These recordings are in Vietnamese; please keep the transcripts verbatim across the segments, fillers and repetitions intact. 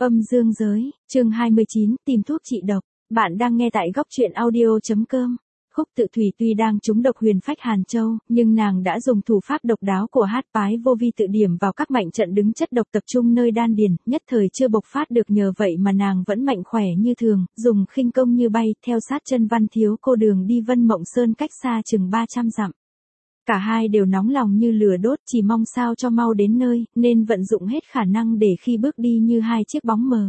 Âm dương giới, chương hai mươi chín, tìm thuốc trị độc. Bạn đang nghe tại góc truyện audio.com. Khúc Tự Thủy tuy đang trúng độc huyền phách Hàn Châu, nhưng nàng đã dùng thủ pháp độc đáo của hát phái vô vi tự điểm vào các mệnh trận đứng chất độc tập trung nơi đan điền, nhất thời chưa bộc phát được, nhờ vậy mà nàng vẫn mạnh khỏe như thường, dùng khinh công như bay, theo sát chân Văn Thiếu Cô đường đi Vân Mộng Sơn cách xa chừng ba trăm dặm. Cả hai đều nóng lòng như lửa đốt, chỉ mong sao cho mau đến nơi, nên vận dụng hết khả năng để khi bước đi như hai chiếc bóng mờ.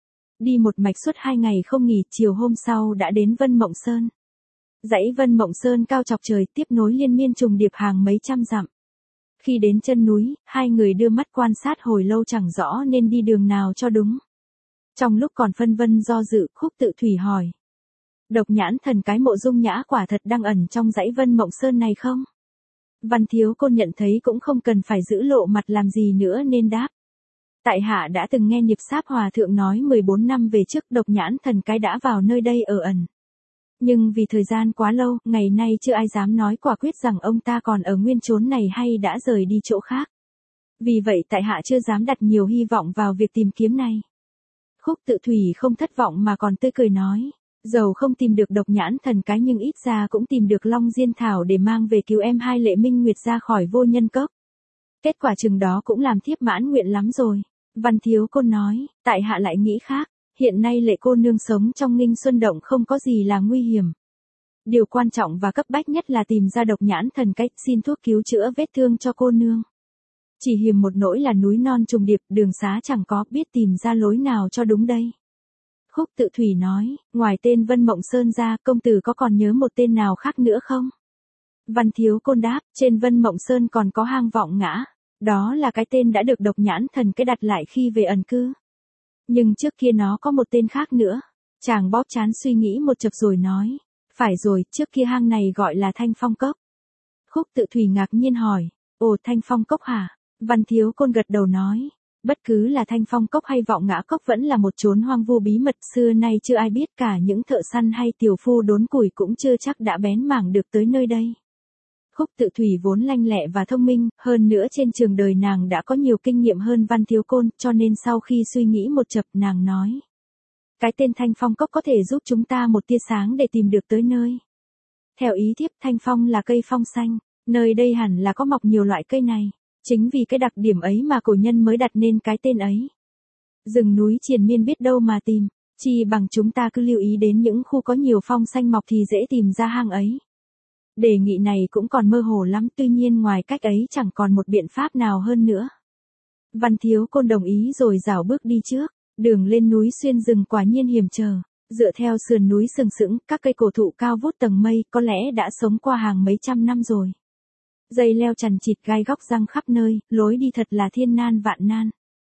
Đi một mạch suốt hai ngày không nghỉ, chiều hôm sau đã đến Vân Mộng Sơn. Dãy Vân Mộng Sơn cao chọc trời, tiếp nối liên miên trùng điệp hàng mấy trăm dặm. Khi đến chân núi, hai người đưa mắt quan sát hồi lâu chẳng rõ nên đi đường nào cho đúng. Trong lúc còn phân vân do dự, Khúc Tự Thủy hỏi: Độc Nhãn Thần cái mộ dung nhã quả thật đang ẩn trong dãy Vân Mộng Sơn này không? Văn Thiếu Côn nhận thấy cũng không cần phải giữ lộ mặt làm gì nữa nên đáp: Tại hạ đã từng nghe Niệp Sáp Hòa Thượng nói mười bốn năm về trước Độc Nhãn Thần cái đã vào nơi đây ở ẩn. Nhưng vì thời gian quá lâu, ngày nay chưa ai dám nói quả quyết rằng ông ta còn ở nguyên chốn này hay đã rời đi chỗ khác. Vì vậy tại hạ chưa dám đặt nhiều hy vọng vào việc tìm kiếm này. Khúc Tự Thủy không thất vọng mà còn tươi cười nói: Dầu không tìm được Độc Nhãn Thần cái nhưng ít ra cũng tìm được Long Diên Thảo để mang về cứu em hai Lệ Minh Nguyệt ra khỏi vô nhân cốc. Kết quả chừng đó cũng làm thiếp mãn nguyện lắm rồi. Văn Thiếu Côn nói: Tại hạ lại nghĩ khác. Hiện nay Lệ cô nương sống trong Nghinh Xuân Động không có gì là nguy hiểm. Điều quan trọng và cấp bách nhất là tìm ra Độc Nhãn Thần cái, xin thuốc cứu chữa vết thương cho cô nương. Chỉ hiềm một nỗi là núi non trùng điệp, đường xá chẳng có, biết tìm ra lối nào cho đúng đây. Khúc Tự Thủy nói: Ngoài tên Vân Mộng Sơn ra, công tử có còn nhớ một tên nào khác nữa không? Văn Thiếu Côn đáp: Trên Vân Mộng Sơn còn có hang Vọng Ngã. Đó là cái tên đã được Độc Nhãn Thần cái đặt lại khi về ẩn cư. Nhưng trước kia nó có một tên khác nữa. Chàng bóp trán suy nghĩ một chập rồi nói: Phải rồi, trước kia hang này gọi là Thanh Phong Cốc. Khúc Tự Thủy ngạc nhiên hỏi: Ồ, Thanh Phong Cốc hả? Văn Thiếu Côn gật đầu nói: Bất cứ là Thanh Phong Cốc hay Vọng Ngã Cốc vẫn là một chốn hoang vu bí mật, xưa nay chưa ai biết, cả những thợ săn hay tiểu phu đốn củi cũng chưa chắc đã bén mảng được tới nơi đây. Khúc Tự Thủy vốn lanh lẹ và thông minh, hơn nữa trên trường đời nàng đã có nhiều kinh nghiệm hơn Văn Thiếu Côn, cho nên sau khi suy nghĩ một chập nàng nói: Cái tên Thanh Phong Cốc có thể giúp chúng ta một tia sáng để tìm được tới nơi. Theo ý thiếp, Thanh Phong là cây phong xanh, nơi đây hẳn là có mọc nhiều loại cây này. Chính vì cái đặc điểm ấy mà cổ nhân mới đặt nên cái tên ấy. Rừng núi triền miên biết đâu mà tìm, chi bằng chúng ta cứ lưu ý đến những khu có nhiều phong xanh mọc thì dễ tìm ra hang ấy. Đề nghị này cũng còn mơ hồ lắm, tuy nhiên ngoài cách ấy chẳng còn một biện pháp nào hơn nữa. Văn Thiếu Côn đồng ý rồi rảo bước đi trước. Đường lên núi xuyên rừng quả nhiên hiểm trở. Dựa theo sườn núi sừng sững, các cây cổ thụ cao vút tầng mây có lẽ đã sống qua hàng mấy trăm năm rồi. Dây leo chằng chịt, gai góc răng khắp nơi, lối đi thật là thiên nan vạn nan.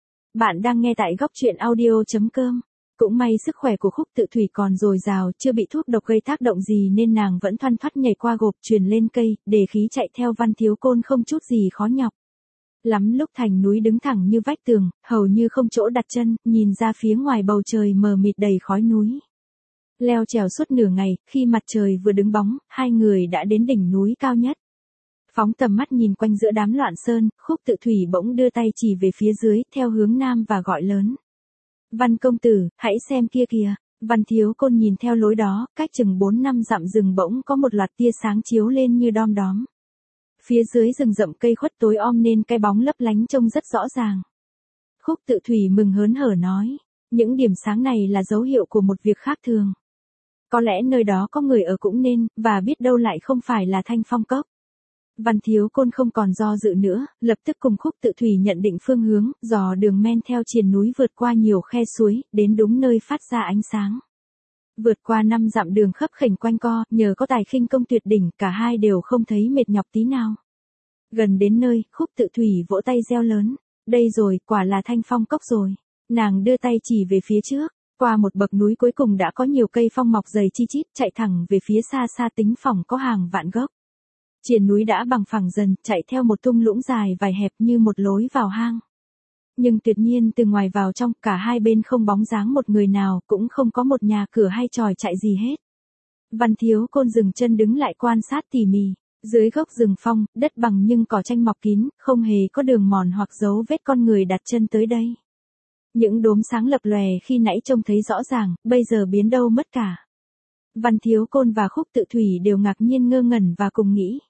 Bạn đang nghe tại góc truyện audio.com. Cũng may sức khỏe của Khúc Tự Thủy còn dồi dào, chưa bị thuốc độc gây tác động gì nên nàng vẫn thoăn thoắt nhảy qua gộp, truyền lên cây, để khí chạy theo Văn Thiếu Côn không chút gì khó nhọc. Lắm lúc thành núi đứng thẳng như vách tường, hầu như không chỗ đặt chân, nhìn ra phía ngoài bầu trời mờ mịt đầy khói núi. Leo trèo suốt nửa ngày, khi mặt trời vừa đứng bóng, hai người đã đến đỉnh núi cao nhất. Phóng tầm mắt nhìn quanh giữa đám loạn sơn, Khúc Tự Thủy bỗng đưa tay chỉ về phía dưới, theo hướng nam và gọi lớn: Văn công tử, hãy xem kia kìa. Văn Thiếu Côn nhìn theo lối đó, cách chừng bốn năm dặm rừng bỗng có một loạt tia sáng chiếu lên như đom đóm. Phía dưới rừng rậm cây khuất tối om nên cái bóng lấp lánh trông rất rõ ràng. Khúc Tự Thủy mừng hớn hở nói: Những điểm sáng này là dấu hiệu của một việc khác thường. Có lẽ nơi đó có người ở cũng nên, và biết đâu lại không phải là Thanh Phong Cốc. Văn Thiếu Côn không còn do dự nữa, lập tức cùng Khúc Tự Thủy nhận định phương hướng, dò đường men theo triền núi vượt qua nhiều khe suối, đến đúng nơi phát ra ánh sáng. Vượt qua năm dặm đường khấp khểnh quanh co, nhờ có tài khinh công tuyệt đỉnh, cả hai đều không thấy mệt nhọc tí nào. Gần đến nơi, Khúc Tự Thủy vỗ tay reo lớn: Đây rồi, quả là Thanh Phong Cốc rồi. Nàng đưa tay chỉ về phía trước, qua một bậc núi cuối cùng đã có nhiều cây phong mọc dày chi chít, chạy thẳng về phía xa xa tính phòng có hàng vạn gốc. Triền núi đã bằng phẳng dần, chạy theo một thung lũng dài vài hẹp như một lối vào hang. Nhưng tuyệt nhiên từ ngoài vào trong, cả hai bên không bóng dáng một người nào, cũng không có một nhà cửa hay tròi chạy gì hết. Văn Thiếu Côn dừng chân đứng lại quan sát tỉ mỉ. Dưới gốc rừng phong, đất bằng nhưng cỏ tranh mọc kín, không hề có đường mòn hoặc dấu vết con người đặt chân tới đây. Những đốm sáng lập lòe khi nãy trông thấy rõ ràng, bây giờ biến đâu mất cả. Văn Thiếu Côn và Khúc Tự Thủy đều ngạc nhiên ngơ ngẩn và cùng nghĩ.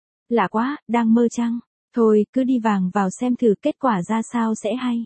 Lạ quá, đang mơ chăng? Thôi, cứ đi vàng vào xem thử kết quả ra sao sẽ hay.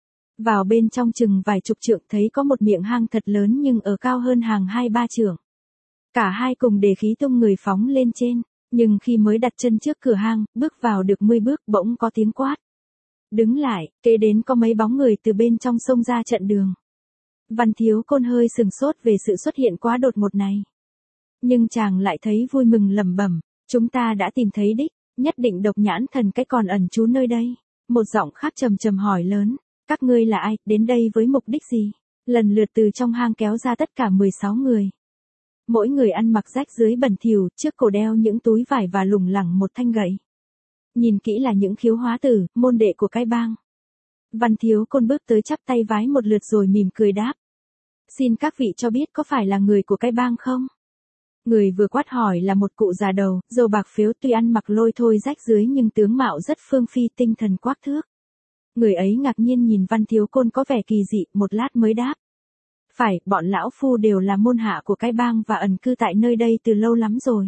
Vào bên trong chừng vài chục trượng thấy có một miệng hang thật lớn nhưng ở cao hơn hàng hai ba trượng. Cả hai cùng để khí tung người phóng lên trên, nhưng khi mới đặt chân trước cửa hang, bước vào được mười bước bỗng có tiếng quát. Đứng lại, kế đến có mấy bóng người từ bên trong sông ra chặn đường. Văn Thiếu Côn hơi sừng sốt về sự xuất hiện quá đột ngột này. Nhưng chàng lại thấy vui mừng lẩm bẩm, chúng ta đã tìm thấy đích, nhất định Độc Nhãn Thần cái còn ẩn trú nơi đây. Một giọng khác trầm trầm hỏi lớn, các ngươi là ai, đến đây với mục đích gì? Lần lượt từ trong hang kéo ra tất cả mười sáu người. Mỗi người ăn mặc rách rưới bẩn thỉu, trước cổ đeo những túi vải và lủng lẳng một thanh gậy. Nhìn kỹ là những khiếu hóa tử, môn đệ của cái bang. Văn Thiếu Côn bước tới chắp tay vái một lượt rồi mỉm cười đáp. Xin các vị cho biết có phải là người của cái bang không? Người vừa quát hỏi là một cụ già đầu, râu bạc phếu, tuy ăn mặc lôi thôi rách rưới nhưng tướng mạo rất phương phi, tinh thần quắc thước. Người ấy ngạc nhiên nhìn Văn Thiếu Côn có vẻ kỳ dị, một lát mới đáp. Phải, bọn lão phu đều là môn hạ của cái bang và ẩn cư tại nơi đây từ lâu lắm rồi.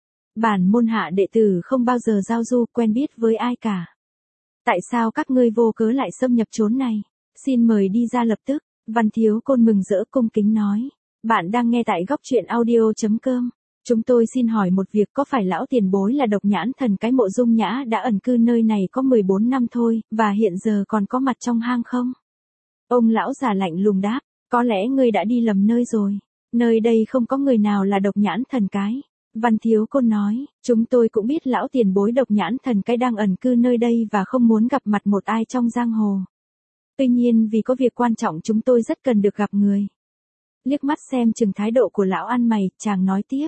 Bản môn hạ đệ tử không bao giờ giao du quen biết với ai cả. Tại sao các ngươi vô cớ lại xâm nhập chốn này? Xin mời đi ra lập tức. Văn Thiếu Côn mừng rỡ cung kính nói. Bạn đang nghe tại góc truyện audio.com. Chúng tôi xin hỏi một việc, có phải lão tiền bối là Độc Nhãn Thần cái Mộ Dung Nhã đã ẩn cư nơi này có mười bốn năm thôi, và hiện giờ còn có mặt trong hang không? Ông lão già lạnh lùng đáp, có lẽ ngươi đã đi lầm nơi rồi. Nơi đây không có người nào là Độc Nhãn Thần cái. Văn Thiếu Côn nói, chúng tôi cũng biết lão tiền bối Độc Nhãn Thần cái đang ẩn cư nơi đây và không muốn gặp mặt một ai trong giang hồ. Tuy nhiên vì có việc quan trọng chúng tôi rất cần được gặp người. Liếc mắt xem chừng thái độ của lão ăn mày, chàng nói tiếp.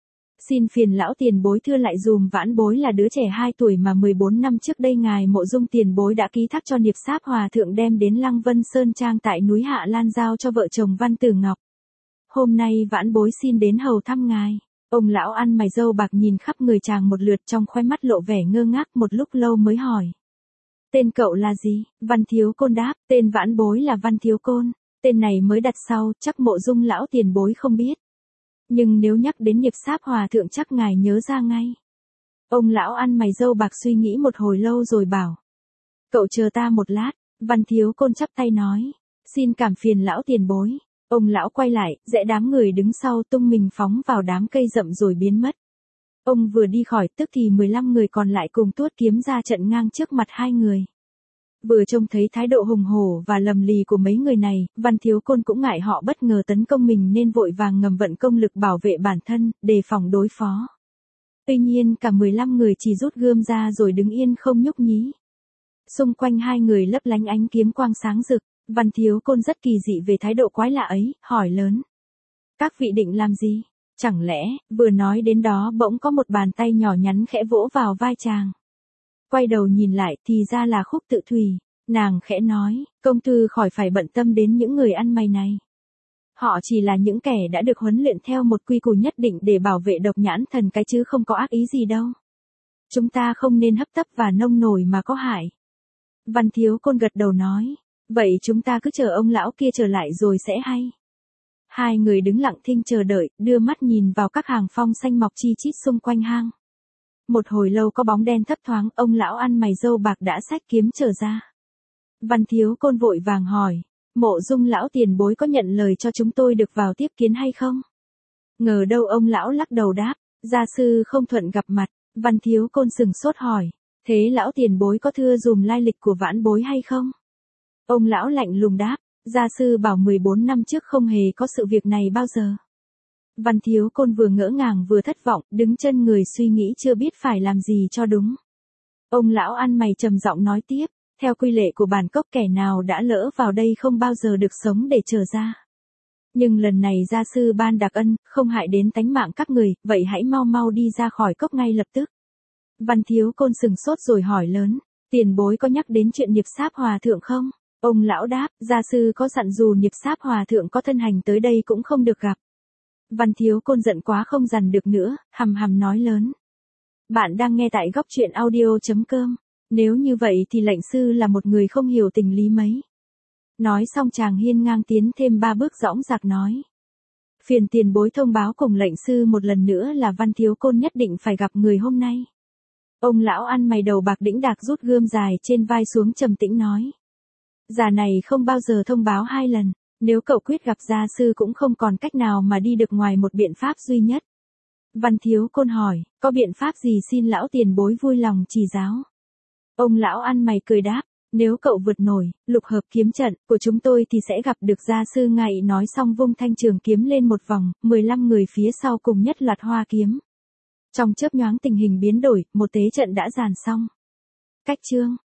Xin phiền lão tiền bối thưa lại dùm vãn bối là đứa trẻ hai tuổi mà mười bốn năm trước đây ngài Mộ Dung tiền bối đã ký thác cho Niệp Sáp Hòa Thượng đem đến Lăng Vân Sơn Trang tại núi Hạ Lan giao cho vợ chồng Văn Tử Ngọc. Hôm nay vãn bối xin đến hầu thăm ngài. Ông lão ăn mày râu bạc nhìn khắp người chàng một lượt, trong khóe mắt lộ vẻ ngơ ngác, một lúc lâu mới hỏi. Tên cậu là gì? Văn Thiếu Côn đáp, tên vãn bối là Văn Thiếu Côn. Tên này mới đặt sau, chắc Mộ Dung lão tiền bối không biết. Nhưng nếu nhắc đến Niệp Sáp Hòa Thượng chắc ngài nhớ ra ngay. Ông lão ăn mày râu bạc suy nghĩ một hồi lâu rồi bảo. Cậu chờ ta một lát. Văn Thiếu Côn chắp tay nói. Xin cảm phiền lão tiền bối. Ông lão quay lại, rẽ đám người đứng sau tung mình phóng vào đám cây rậm rồi biến mất. Ông vừa đi khỏi tức thì mười lăm người còn lại cùng tuốt kiếm ra trận ngang trước mặt hai người. Vừa trông thấy thái độ hùng hổ và lầm lì của mấy người này, Văn Thiếu Côn cũng ngại họ bất ngờ tấn công mình nên vội vàng ngầm vận công lực bảo vệ bản thân, đề phòng đối phó. Tuy nhiên cả mười lăm người chỉ rút gươm ra rồi đứng yên không nhúc nhí. Xung quanh hai người lấp lánh ánh kiếm quang sáng rực, Văn Thiếu Côn rất kỳ dị về thái độ quái lạ ấy, hỏi lớn. Các vị định làm gì? Chẳng lẽ, vừa nói đến đó bỗng có một bàn tay nhỏ nhắn khẽ vỗ vào vai chàng. Quay đầu nhìn lại thì ra là Khúc Tự Thủy, nàng khẽ nói, công tử khỏi phải bận tâm đến những người ăn mày này. Họ chỉ là những kẻ đã được huấn luyện theo một quy củ nhất định để bảo vệ Độc Nhãn Thần cái chứ không có ác ý gì đâu. Chúng ta không nên hấp tấp và nông nổi mà có hại. Văn Thiếu Côn gật đầu nói, vậy chúng ta cứ chờ ông lão kia trở lại rồi sẽ hay. Hai người đứng lặng thinh chờ đợi, đưa mắt nhìn vào các hàng phong xanh mọc chi chít xung quanh hang. Một hồi lâu có bóng đen thấp thoáng, ông lão ăn mày râu bạc đã xách kiếm trở ra. Văn Thiếu Côn vội vàng hỏi, Mộ Dung lão tiền bối có nhận lời cho chúng tôi được vào tiếp kiến hay không? Ngờ đâu ông lão lắc đầu đáp, gia sư không thuận gặp mặt. Văn Thiếu Côn sừng sốt hỏi, thế lão tiền bối có thưa dùm lai lịch của vãn bối hay không? Ông lão lạnh lùng đáp, gia sư bảo mười bốn năm trước không hề có sự việc này bao giờ. Văn Thiếu Côn vừa ngỡ ngàng vừa thất vọng, đứng chân người suy nghĩ chưa biết phải làm gì cho đúng. Ông lão ăn mày trầm giọng nói tiếp, theo quy lệ của bản cốc kẻ nào đã lỡ vào đây không bao giờ được sống để trở ra. Nhưng lần này gia sư ban đặc ân, không hại đến tánh mạng các người, vậy hãy mau mau đi ra khỏi cốc ngay lập tức. Văn Thiếu Côn sừng sốt rồi hỏi lớn, tiền bối có nhắc đến chuyện Niệp Sáp Hòa Thượng không? Ông lão đáp, gia sư có dặn dù Niệp Sáp Hòa Thượng có thân hành tới đây cũng không được gặp. Văn Thiếu Côn giận quá không dằn được nữa, hầm hầm nói lớn. Bạn đang nghe tại góc truyện audio.com. Nếu như vậy thì lệnh sư là một người không hiểu tình lý mấy. Nói xong chàng hiên ngang tiến thêm ba bước dõng dạc nói. Phiền tiền bối thông báo cùng lệnh sư một lần nữa là Văn Thiếu Côn nhất định phải gặp người hôm nay. Ông lão ăn mày đầu bạc đĩnh đạc rút gươm dài trên vai xuống trầm tĩnh nói. Già này không bao giờ thông báo hai lần, nếu cậu quyết gặp gia sư cũng không còn cách nào mà đi được ngoài một biện pháp duy nhất. Văn Thiếu Côn hỏi, có biện pháp gì xin lão tiền bối vui lòng chỉ giáo? Ông lão ăn mày cười đáp, nếu cậu vượt nổi lục hợp kiếm trận của chúng tôi thì sẽ gặp được gia sư ngài. Nói xong vung thanh trường kiếm lên một vòng, mười lăm người phía sau cùng nhất loạt hoa kiếm. Trong chớp nhoáng tình hình biến đổi, một tế trận đã dàn xong. Cách chương